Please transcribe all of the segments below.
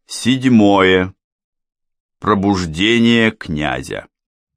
Седьмое. Пробуждение князя.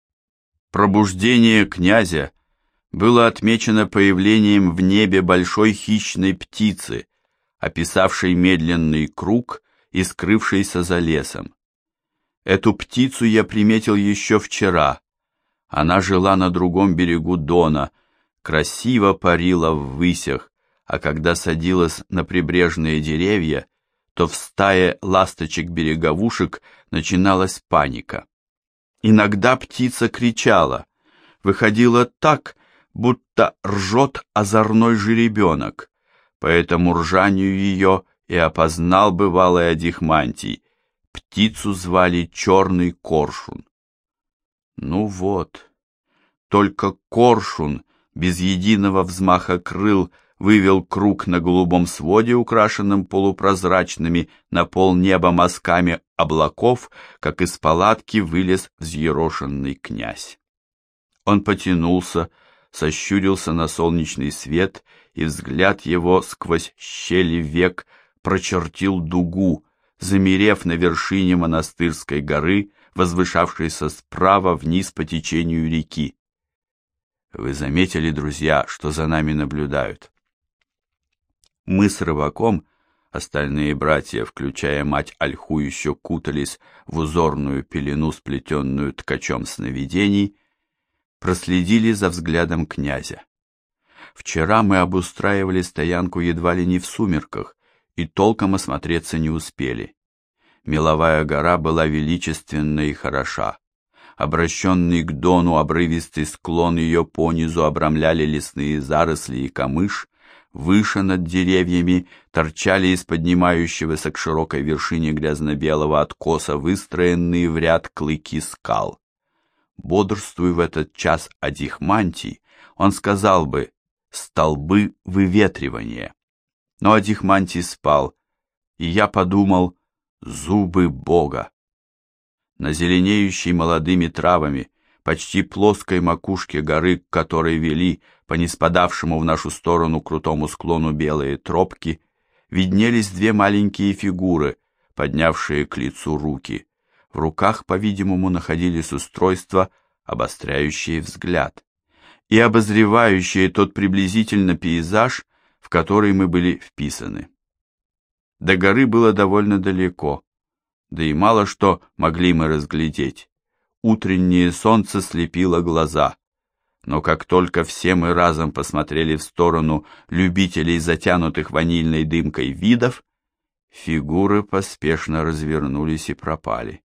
Пробуждение князя было отмечено появлением в небе большой хищной птицы, описавшей медленный круг и скрывшейся за лесом. Эту птицу я приметил еще вчера. Она жила на другом берегу Дона, красиво парила ввысях, а когда садилась на прибрежные деревья, то в стае ласточек-береговушек начиналась паника. Иногда птица кричала, выходила так, будто ржет озорной жеребенок, по этому ржанию ее и опознал бывалый Адихмантий. Птицу звали Черный Коршун. Ну вот, только Коршун без единого взмаха крыл вывел круг на голубом своде, украшенном полупрозрачными на полнеба мазками облаков, как из палатки вылез взъерошенный князь. Он потянулся, сощурился на солнечный свет, и взгляд его сквозь щели век прочертил дугу, замерев на вершине монастырской горы, возвышавшейся справа вниз по течению реки. Вы заметили, друзья, что за нами наблюдают? Мы с рыбаком, остальные братья, включая мать Ольху, еще кутались в узорную пелену, сплетенную ткачом сновидений, проследили за взглядом князя. Вчера мы обустраивали стоянку едва ли не в сумерках и толком осмотреться не успели. Меловая гора была величественна и хороша. Обращенный к Дону обрывистый склон ее понизу обрамляли лесные заросли и камыш, выше над деревьями торчали из поднимающегося к широкой вершине грязно-белого откоса выстроенные в ряд клыки скал. Бодрствуя в этот час Адихмантий, он сказал бы «столбы выветривания». Но Адихмантий спал, и я подумал «зубы Бога». На зеленеющей молодыми травами, почти плоской макушке горы, к которой вели по неспадавшему в нашу сторону крутому склону белые тропки, виднелись две маленькие фигуры, поднявшие к лицу руки. В руках, по-видимому, находились устройства, обостряющие взгляд, и обозревающие тот приблизительно пейзаж, в который мы были вписаны. До горы было довольно далеко, да и мало что могли мы разглядеть. Утреннее солнце слепило глаза, но как только все мы разом посмотрели в сторону любителей затянутых ванильной дымкой видов, фигуры поспешно развернулись и пропали.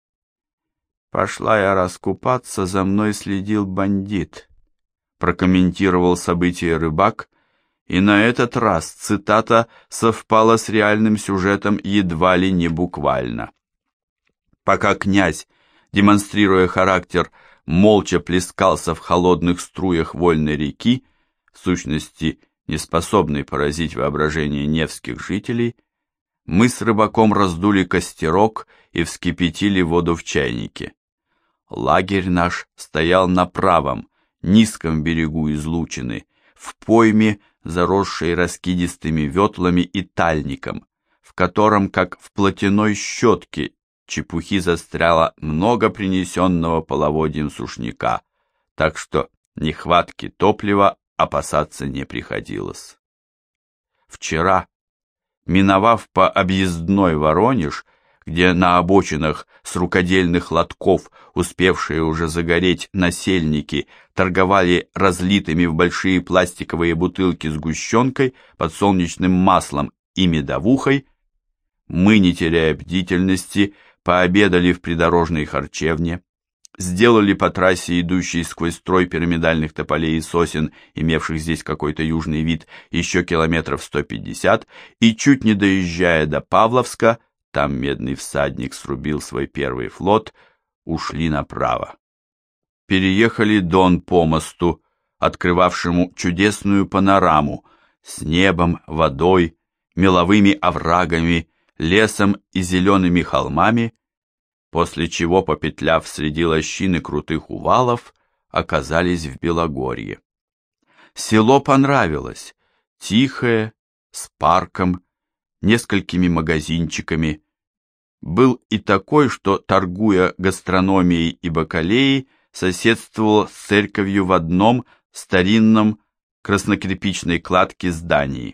«Пошла я раскупаться, за мной следил бандит», прокомментировал событие рыбак, и на этот раз цитата совпала с реальным сюжетом едва ли не буквально. Пока князь, демонстрируя характер, молча плескался в холодных струях вольной реки, в сущности, не способной поразить воображение невских жителей, мы с рыбаком раздули костерок и вскипятили воду в чайнике. Лагерь наш стоял на правом, низком берегу излучины, в пойме, заросшей раскидистыми ветлами и тальником, в котором, как в платяной щетке, чепухи застряло много принесенного половодьем сушняка, так что нехватки топлива опасаться не приходилось. Вчера, миновав по объездной Воронеж, где на обочинах с рукодельных лотков, успевшие уже загореть насельники, торговали разлитыми в большие пластиковые бутылки сгущенкой, подсолнечным маслом и медовухой, мы, не теряя бдительности, пообедали в придорожной харчевне, сделали по трассе, идущей сквозь строй пирамидальных тополей и сосен, имевших здесь какой-то южный вид, еще километров 150, и, чуть не доезжая до Павловска, там медный всадник срубил свой первый флот, ушли направо. Переехали Дон по мосту, открывавшему чудесную панораму с небом, водой, меловыми оврагами, лесом и зелеными холмами, после чего, попетляв среди лощины крутых увалов, оказались в Белогорье. Село понравилось, тихое, с парком, несколькими магазинчиками, был и такой, что, торгуя гастрономией и бакалеей, соседствовал с церковью в одном старинном краснокирпичной кладке здании.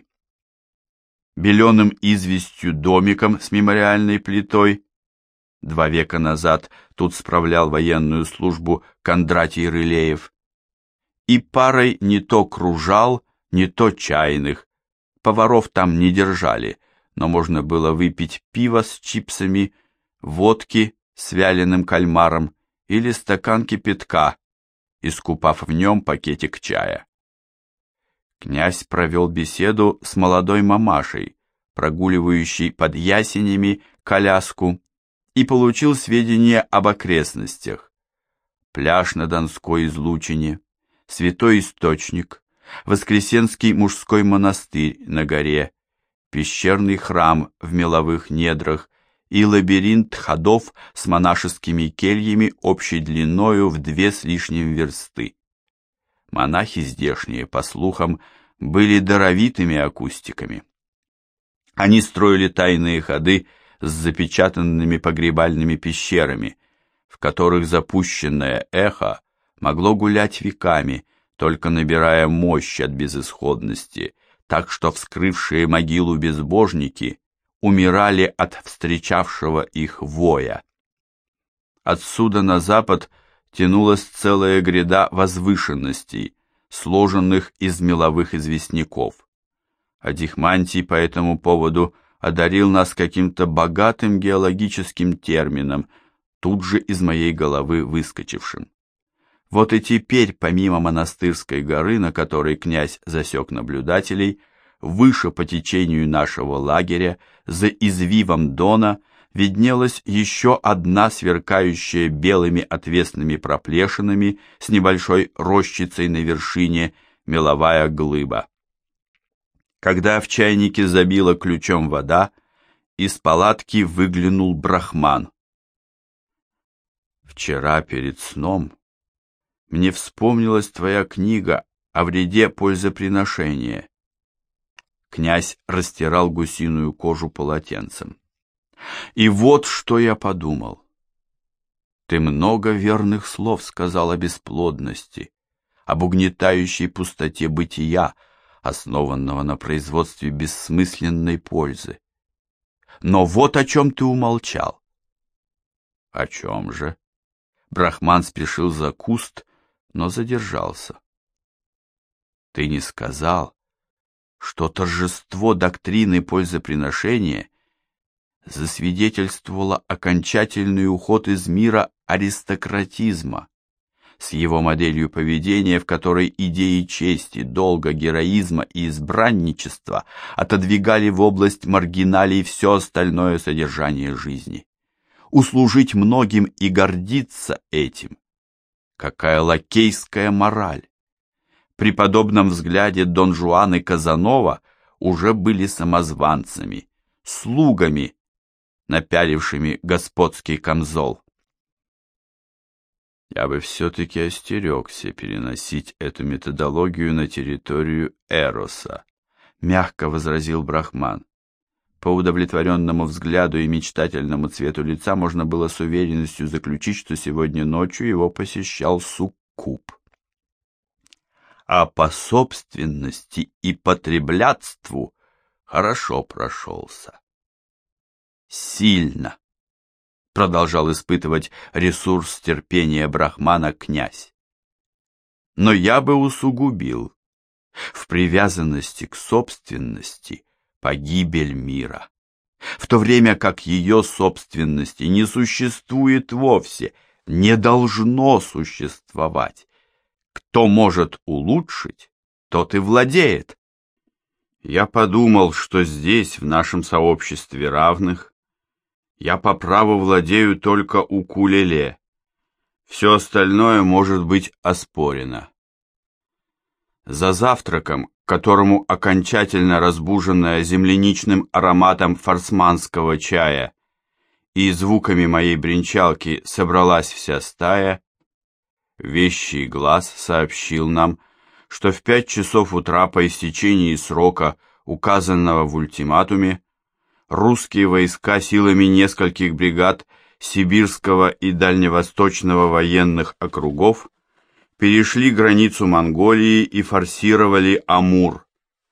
Беленым известью домиком с мемориальной плитой, 2 века назад тут справлял военную службу Кондратий Рылеев, и парой не то кружал, не то чайных. Поваров там не держали, но можно было выпить пиво с чипсами, водки с вяленым кальмаром или стакан кипятка, искупав в нем пакетик чая. Князь провел беседу с молодой мамашей, прогуливающей под ясенями коляску, и получил сведения об окрестностях. Пляж на Донской излучине, Святой Источник, Воскресенский мужской монастырь на горе, пещерный храм в меловых недрах и лабиринт ходов с монашескими кельями общей длиною в 2 с лишним версты. Монахи здешние, по слухам, были даровитыми акустиками. Они строили тайные ходы с запечатанными погребальными пещерами, в которых запущенное эхо могло гулять веками, только набирая мощь от безысходности, так что вскрывшие могилу безбожники умирали от встречавшего их воя. Отсюда на запад тянулась целая гряда возвышенностей, сложенных из меловых известняков. Адихмантий по этому поводу одарил нас каким-то богатым геологическим термином, тут же из моей головы выскочившим. Вот и теперь, помимо монастырской горы, на которой князь засек наблюдателей, выше по течению нашего лагеря, за извивом Дона, виднелась еще одна сверкающая белыми отвесными проплешинами с небольшой рощицей на вершине меловая глыба. Когда в чайнике забила ключом вода, из палатки выглянул брахман. «Вчера перед сном мне вспомнилась твоя книга о вреде пользоприношения». Князь растирал гусиную кожу полотенцем. «И вот что я подумал. Ты много верных слов сказал о бесплодности, об угнетающей пустоте бытия, основанного на производстве бессмысленной пользы. Но вот о чем ты умолчал». «О чем же?» Брахман спешил за куст, но задержался. «Ты не сказал, что торжество доктрины пользоприношения засвидетельствовало окончательный уход из мира аристократизма, с его моделью поведения, в которой идеи чести, долга, героизма и избранничества отодвигали в область маргиналий все остальное содержание жизни. Услужить многим и гордиться этим. Какая лакейская мораль! При подобном взгляде Дон Жуан и Казанова уже были самозванцами, слугами, напялившими господский камзол. Я бы все-таки остерегся переносить эту методологию на территорию Эроса, мягко возразил Брахман. По удовлетворенному взгляду и мечтательному цвету лица можно было с уверенностью заключить, что сегодня ночью его посещал суккуб. А по собственности и потреблятству хорошо прошелся. Сильно продолжал испытывать ресурс терпения брахмана князь. Но я бы усугубил. В привязанности к собственности погибель мира, в то время как ее собственности не существует вовсе, не должно существовать. Кто может улучшить, тот и владеет. Я подумал, что здесь, в нашем сообществе равных, я по праву владею только укулеле. Все остальное может быть оспорено. За завтраком, к которому окончательно разбуженная земляничным ароматом форсманского чая и звуками моей бренчалки собралась вся стая, вещий глаз сообщил нам, что в 5 часов утра по истечении срока, указанного в ультиматуме, русские войска силами нескольких бригад Сибирского и Дальневосточного военных округов перешли границу Монголии и форсировали Амур.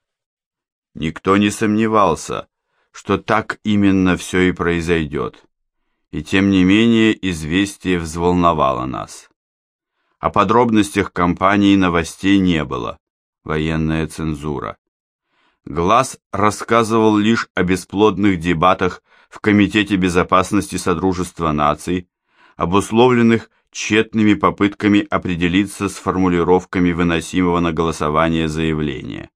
Никто не сомневался, что так именно все и произойдет, и тем не менее известие взволновало нас. О подробностях кампании новостей не было, военная цензура. Глаз рассказывал лишь о бесплодных дебатах в Комитете безопасности Содружества наций, обусловленных тщетными попытками определиться с формулировками выносимого на голосование заявления.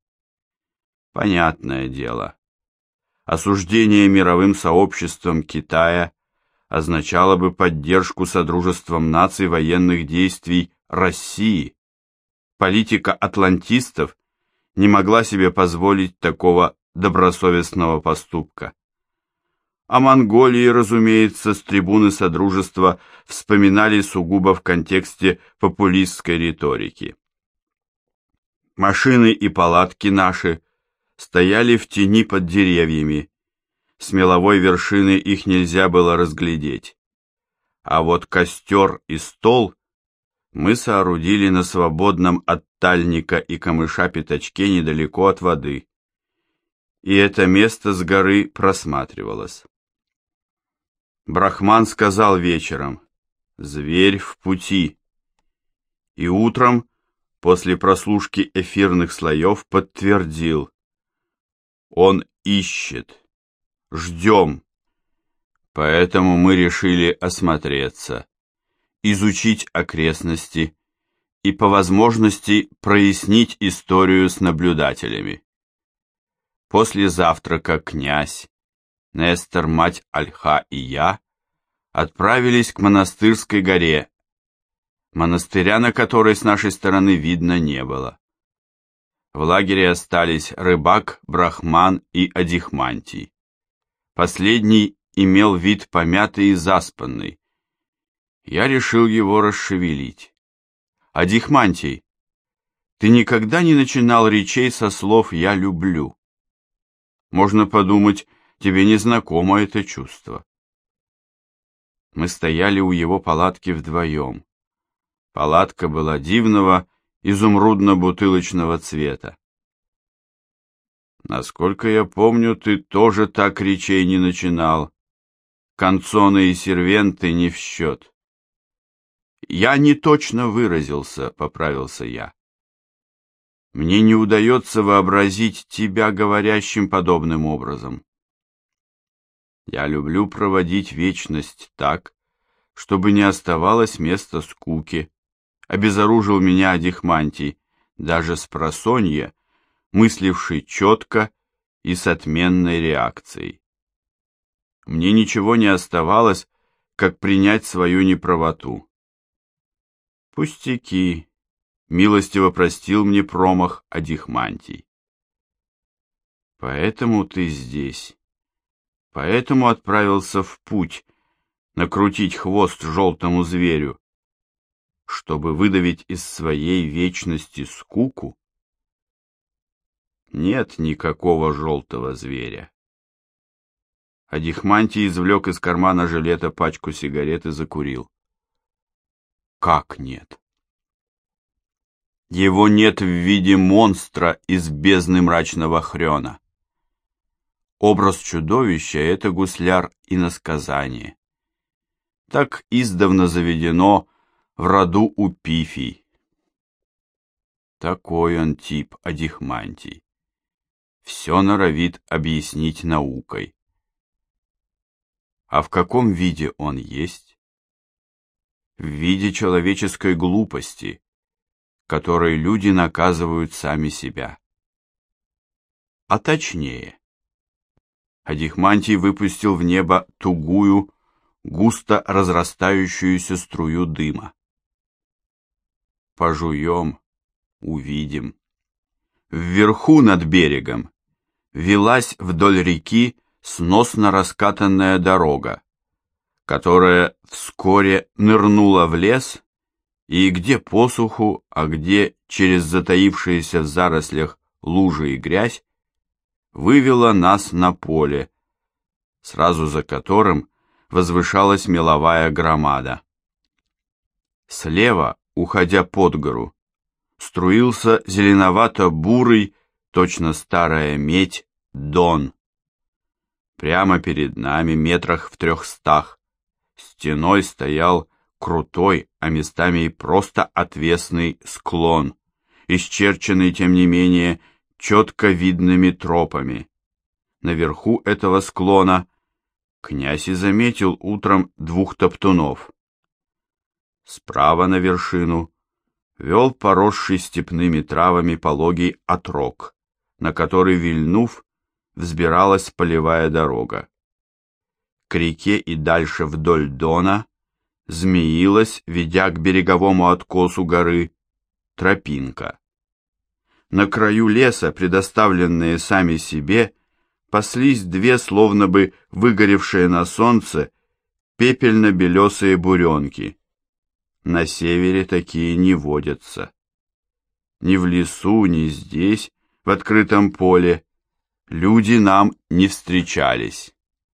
Понятное дело, осуждение мировым сообществом Китая означало бы поддержку Содружеством наций военных действий России. Политика атлантистов не могла себе позволить такого добросовестного поступка. О Монголии, разумеется, с трибуны Содружества вспоминали сугубо в контексте популистской риторики. Машины и палатки наши стояли в тени под деревьями, с меловой вершины их нельзя было разглядеть. А вот костер и стол мы соорудили на свободном от тальника и камыша пятачке недалеко от воды, и это место с горы просматривалось. Брахман сказал вечером: «Зверь в пути», и утром, после прослушки эфирных слоев, подтвердил: «Он ищет. Ждем». Поэтому мы решили осмотреться, изучить окрестности и по возможности прояснить историю с наблюдателями. После завтрака князь, Нестор, мать Ольха и я отправились к Монастырской горе, монастыря на которой с нашей стороны видно не было. В лагере остались рыбак, Брахман и Адихмантий. Последний имел вид помятый и заспанный. Я решил его расшевелить. «Адихмантий, ты никогда не начинал речей со слов «я люблю»? Можно подумать, тебе не знакомо это чувство». Мы стояли у его палатки вдвоем. Палатка была дивного изумрудно-бутылочного цвета. «Насколько я помню, ты тоже так речей не начинал. Канцоны и сервенты не в счет». «Я не точно выразился», — поправился я. «Мне не удается вообразить тебя говорящим подобным образом. Я люблю проводить вечность так, чтобы не оставалось места скуке», — обезоружил меня Адихмантий, даже спросонья, мысливший четко и с отменной реакцией. Мне ничего не оставалось, как принять свою неправоту. «Пустяки», — милостиво простил мне промах Адихмантий. «Поэтому ты здесь. Поэтому отправился в путь, накрутить хвост желтому зверю, чтобы выдавить из своей вечности скуку?» «Нет никакого желтого зверя». Адихмантий извлек из кармана жилета пачку сигарет и закурил. «Как нет?» «Его нет в виде монстра из бездны мрачного хрена. Образ чудовища — это гусляр иносказание. Так издавна заведено в роду у пифий. Такой он тип, Адихмантий. Все норовит объяснить наукой. А в каком виде он есть? В виде человеческой глупости, которой люди наказывают сами себя. А точнее, Адихмантий выпустил в небо тугую, густо разрастающуюся струю дыма. Пожуем, увидим. Вверху над берегом велась вдоль реки сносно раскатанная дорога, которая вскоре нырнула в лес и где посуху, а где через затаившиеся в зарослях лужи и грязь, вывела нас на поле, сразу за которым возвышалась меловая громада. Слева, уходя под гору, струился зеленовато-бурый, точно старая медь, Дон. Прямо перед нами, метрах в 300, стеной стоял крутой, а местами и просто отвесный склон, исчерченный, тем не менее, четко видными тропами. Наверху этого склона князь и заметил утром 2 топтунов. Справа на вершину вел поросший степными травами пологий отрог, на который, вильнув, взбиралась полевая дорога. К реке и дальше вдоль Дона змеилась, ведя к береговому откосу горы, тропинка. На краю леса, предоставленные сами себе, паслись 2 словно бы выгоревшие на солнце пепельно-белесые буренки. На севере такие не водятся. Ни в лесу, ни здесь, в открытом поле, люди нам не встречались.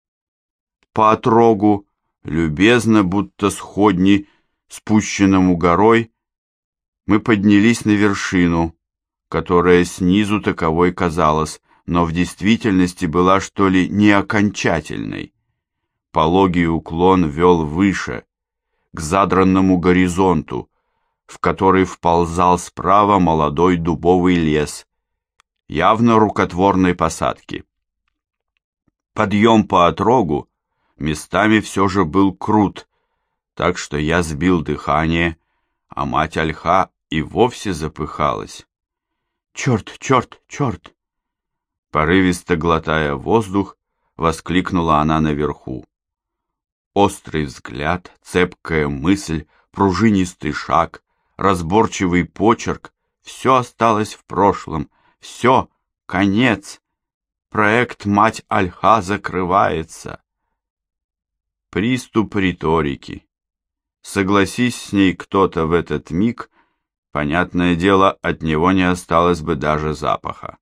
По отрогу, любезно, будто сходни, спущенному горой, мы поднялись на вершину, которая снизу таковой казалась, но в действительности была, что ли, не окончательной. Пологий уклон вел выше, к задранному горизонту, в который вползал справа молодой дубовый лес, явно рукотворной посадки. Подъем по отрогу местами все же был крут, так что я сбил дыхание, а мать Ольха и вовсе запыхалась. «Черт, черт, черт!» Порывисто глотая воздух, воскликнула она наверху. Острый взгляд, цепкая мысль, пружинистый шаг, разборчивый почерк — все осталось в прошлом, все, конец. Проект «Мать Ольха» закрывается. Приступ риторики. Согласись с ней кто-то в этот миг, понятное дело, от него не осталось бы даже запаха.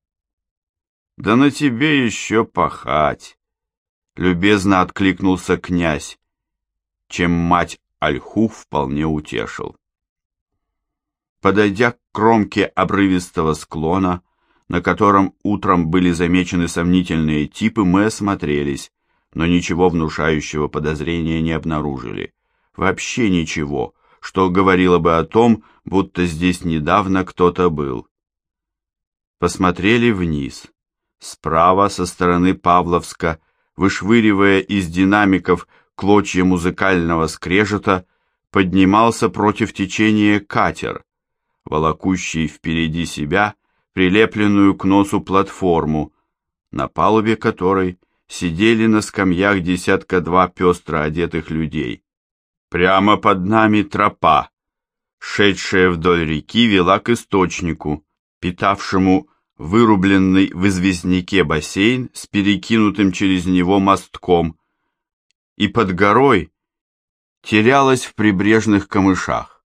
«Да на тебе еще пахать!» — любезно откликнулся князь, чем мать Ольху вполне утешил. Подойдя к кромке обрывистого склона, на котором утром были замечены сомнительные типы, мы осмотрелись, но ничего внушающего подозрения не обнаружили. Вообще ничего, что говорило бы о том, будто здесь недавно кто-то был. Посмотрели вниз. Справа, со стороны Павловска, вышвыривая из динамиков клочья музыкального скрежета, поднимался против течения катер, волокущий впереди себя прилепленную к носу платформу, на палубе которой сидели на скамьях 1-2 пестро одетых людей. Прямо под нами тропа, шедшая вдоль реки, вела к источнику, питавшему вырубленный в известняке бассейн с перекинутым через него мостком, и под горой терялась в прибрежных камышах.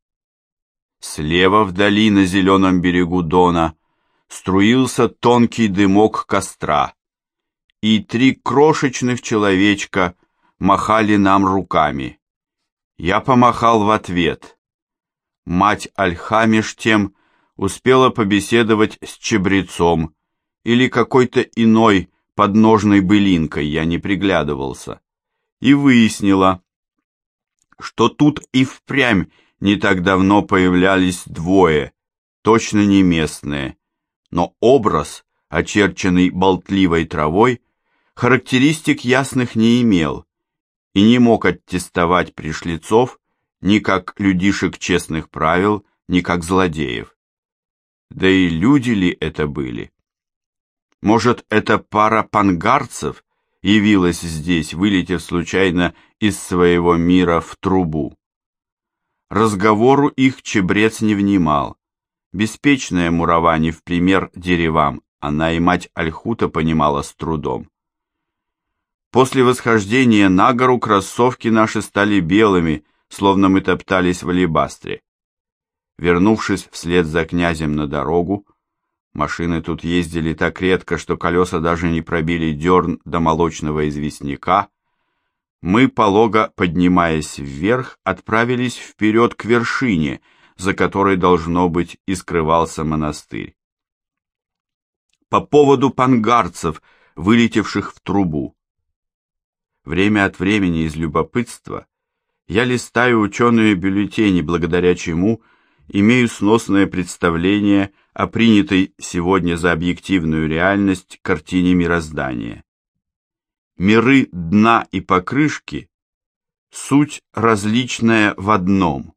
Слева вдали на зеленом берегу Дона струился тонкий дымок костра, и 3 крошечных человечка махали нам руками. Я помахал в ответ. Мать Ольха меж тем успела побеседовать с чебрецом или какой-то иной подножной былинкой, я не приглядывался, и выяснила, что тут и впрямь не так давно появлялись 2, точно не местные, но образ, очерченный болтливой травой, характеристик ясных не имел и не мог аттестовать пришлецов ни как людишек честных правил, ни как злодеев. Да и люди ли это были? Может, эта пара пангарцев явилась здесь, вылетев случайно из своего мира в трубу? Разговору их чебрец не внимал. Беспечная мурава не в пример деревам, она и мать Ольхута понимала с трудом. После восхождения на гору кроссовки наши стали белыми, словно мы топтались в алебастре. Вернувшись вслед за князем на дорогу, Машины тут ездили так редко, что колеса даже не пробили дерн до молочного известняка. Мы, полого поднимаясь вверх, отправились вперед к вершине, за которой, должно быть, и скрывался монастырь. По поводу пангарцев, вылетевших в трубу. Время от времени из любопытства я листаю ученые бюллетени, благодаря чему имею сносное представление о принятой сегодня за объективную реальность картине мироздания. Миры дна и покрышки – суть различная в одном.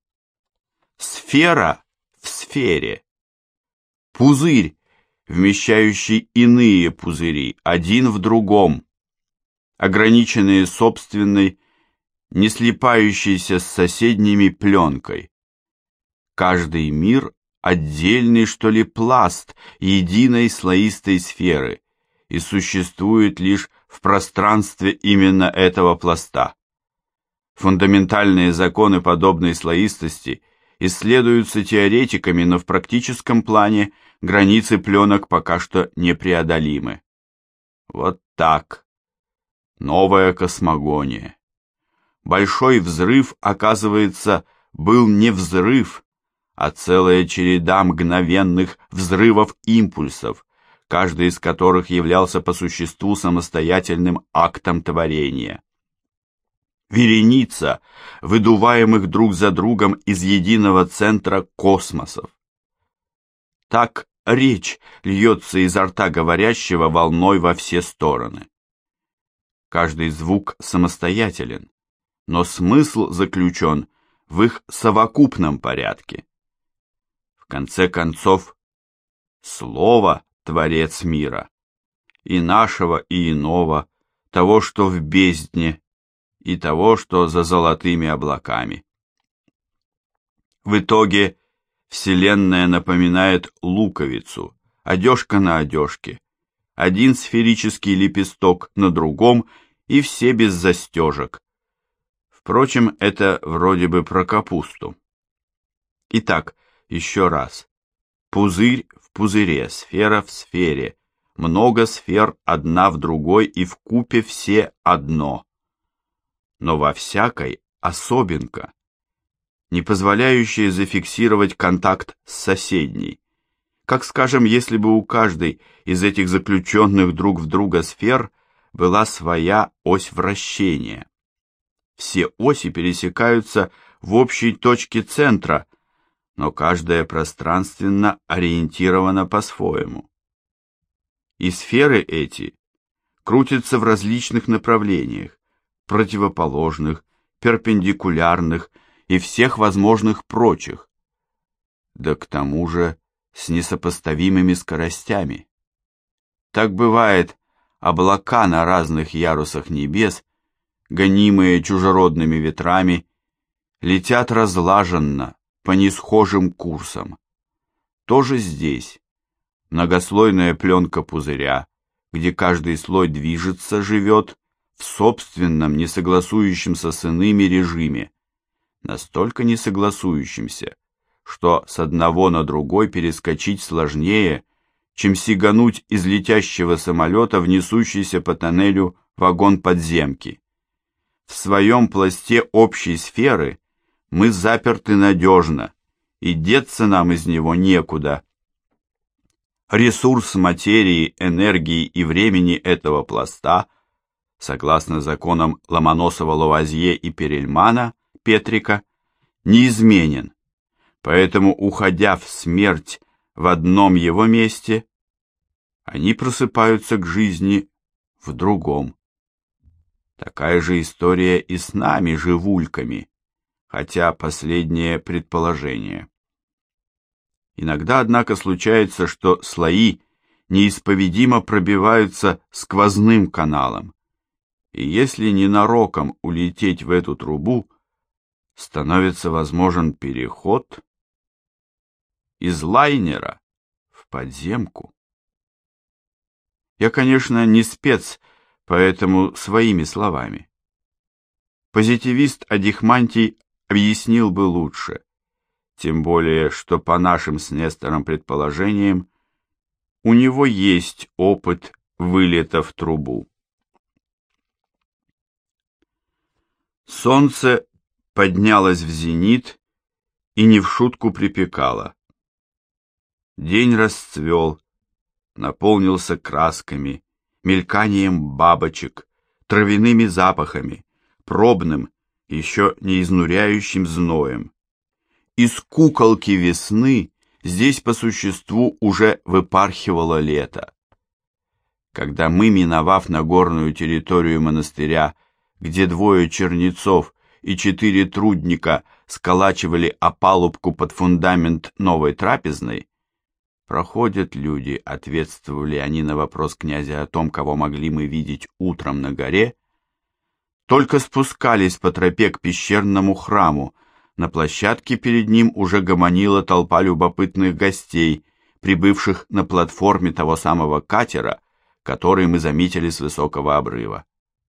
Сфера в сфере. Пузырь, вмещающий иные пузыри, один в другом, ограниченные собственной, не слипающейся с соседними пленкой. Каждый мир – отдельный, что ли, пласт единой слоистой сферы и существует лишь в пространстве именно этого пласта. Фундаментальные законы подобной слоистости исследуются теоретиками, но в практическом плане границы пленок пока что непреодолимы. Вот так. Новая космогония. Большой взрыв, оказывается, был не взрыв, а целая череда мгновенных взрывов-импульсов, каждый из которых являлся по существу самостоятельным актом творения. Вереница выдуваемых друг за другом из единого центра космосов. Так речь льется изо рта говорящего волной во все стороны. Каждый звук самостоятелен, но смысл заключен в их совокупном порядке. В конце концов, слово – творец мира, и нашего, и иного, того, что в бездне, и того, что за золотыми облаками. В итоге Вселенная напоминает луковицу, одежка на одежке, один сферический лепесток на другом и все без застежек. Впрочем, это вроде бы про капусту. Итак, еще раз. Пузырь в пузыре, сфера в сфере, много сфер одна в другой и вкупе все одно. Но во всякой особенка, не позволяющая зафиксировать контакт с соседней. Как, скажем, если бы у каждой из этих заключенных друг в друга сфер была своя ось вращения. Все оси пересекаются в общей точке центра, но каждая пространственно ориентирована по-своему. И сферы эти крутятся в различных направлениях, противоположных, перпендикулярных и всех возможных прочих, да к тому же с несопоставимыми скоростями. Так бывает, облака на разных ярусах небес, гонимые чужеродными ветрами, летят разлаженно, по несхожим курсам. Тоже здесь. Многослойная пленка пузыря, где каждый слой движется, живет в собственном, несогласующемся с иными режиме, настолько несогласующемся, что с одного на другой перескочить сложнее, чем сигануть из летящего самолета в несущийся по тоннелю вагон подземки. В своем пласте общей сферы мы заперты надежно, и деться нам из него некуда. Ресурс материи, энергии и времени этого пласта, согласно законам Ломоносова-Лавуазье и Перельмана, Петрика, неизменен, поэтому, уходя в смерть в одном его месте, они просыпаются к жизни в другом. Такая же история и с нами, живульками, хотя последнее предположение. Иногда, однако, случается, что слои неисповедимо пробиваются сквозным каналом, и если ненароком улететь в эту трубу, становится возможен переход из лайнера в подземку. Я, конечно, не спец, поэтому своими словами. Позитивист Адихмантий объяснил бы лучше, тем более, что по нашим с Нестором предположениям, У него есть опыт вылета в трубу. Солнце поднялось в зенит и не в шутку припекало. День расцвел, наполнился красками, мельканием бабочек, травяными запахами, пробным, еще не изнуряющим зноем. Из куколки весны здесь по существу уже выпархивало лето. Когда мы, миновав Нагорную территорию монастыря, где двое чернецов и 4 трудника сколачивали опалубку под фундамент новой трапезной, проходят люди, ответствовали они на вопрос князя о том, кого могли мы видеть утром на горе, только спускались по тропе к пещерному храму, на площадке перед ним уже гомонила толпа любопытных гостей, прибывших на платформе того самого катера, который мы заметили с высокого обрыва.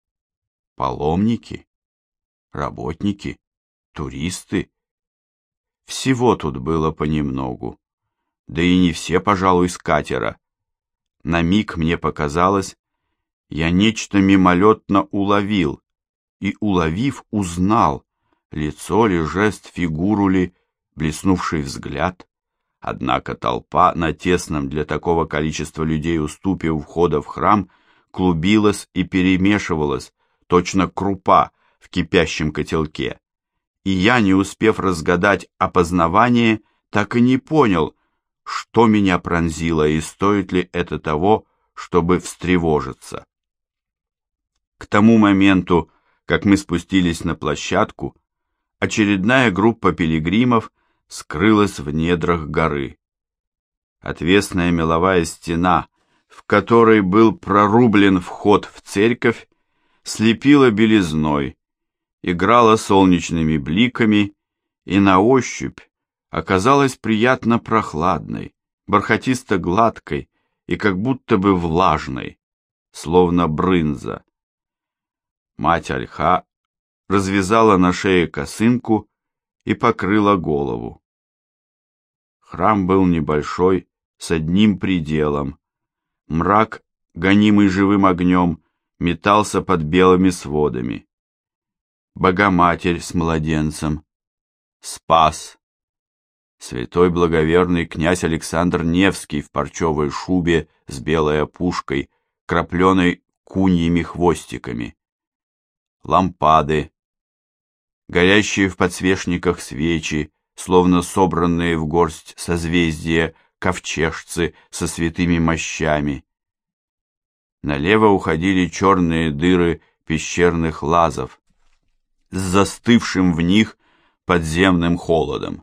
Паломники, работники, туристы. Всего тут было понемногу. Да и не все, пожалуй, с катера. На миг мне показалось, я нечто мимолетно уловил, и, уловив, узнал, лицо ли, жест, фигуру ли, блеснувший взгляд. Однако толпа на тесном для такого количества людей уступе у входа в храм клубилась и перемешивалась, точно крупа в кипящем котелке. И я, не успев разгадать опознавание, так и не понял, что меня пронзило и стоит ли это того, чтобы встревожиться. К тому моменту, как мы спустились на площадку, очередная группа пилигримов скрылась в недрах горы. Отвесная меловая стена, в которой был прорублен вход в церковь, слепила белизной, играла солнечными бликами и на ощупь оказалась приятно прохладной, бархатисто-гладкой и как будто бы влажной, словно брынза. Мать Ольха развязала на шее косынку и покрыла голову. Храм был небольшой, с одним пределом. Мрак, гонимый живым огнем, метался под белыми сводами. Богоматерь с младенцем, Спас, святой благоверный князь Александр Невский в парчевой шубе с белой опушкой, крапленой куньими хвостиками, лампады, горящие в подсвечниках свечи, словно собранные в горсть созвездия ковчежцы со святыми мощами. Налево уходили черные дыры пещерных лазов с застывшим в них подземным холодом.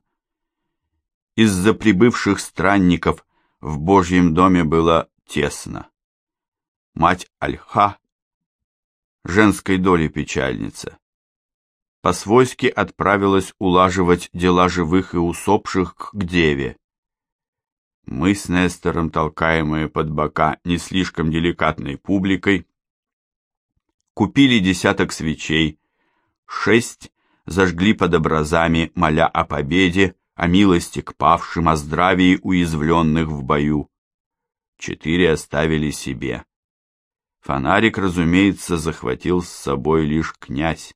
Из-за прибывших странников в Божьем доме было тесно. Мать Ольха, женской доли печальница, по-свойски отправилась улаживать дела живых и усопших к деве. Мы с Нестором, толкаемые под бока не слишком деликатной публикой, купили 10 свечей, 6 зажгли под образами, моля о победе, о милости к павшим, о здравии уязвленных в бою. 4 оставили себе. Фонарик, разумеется, захватил с собой лишь князь.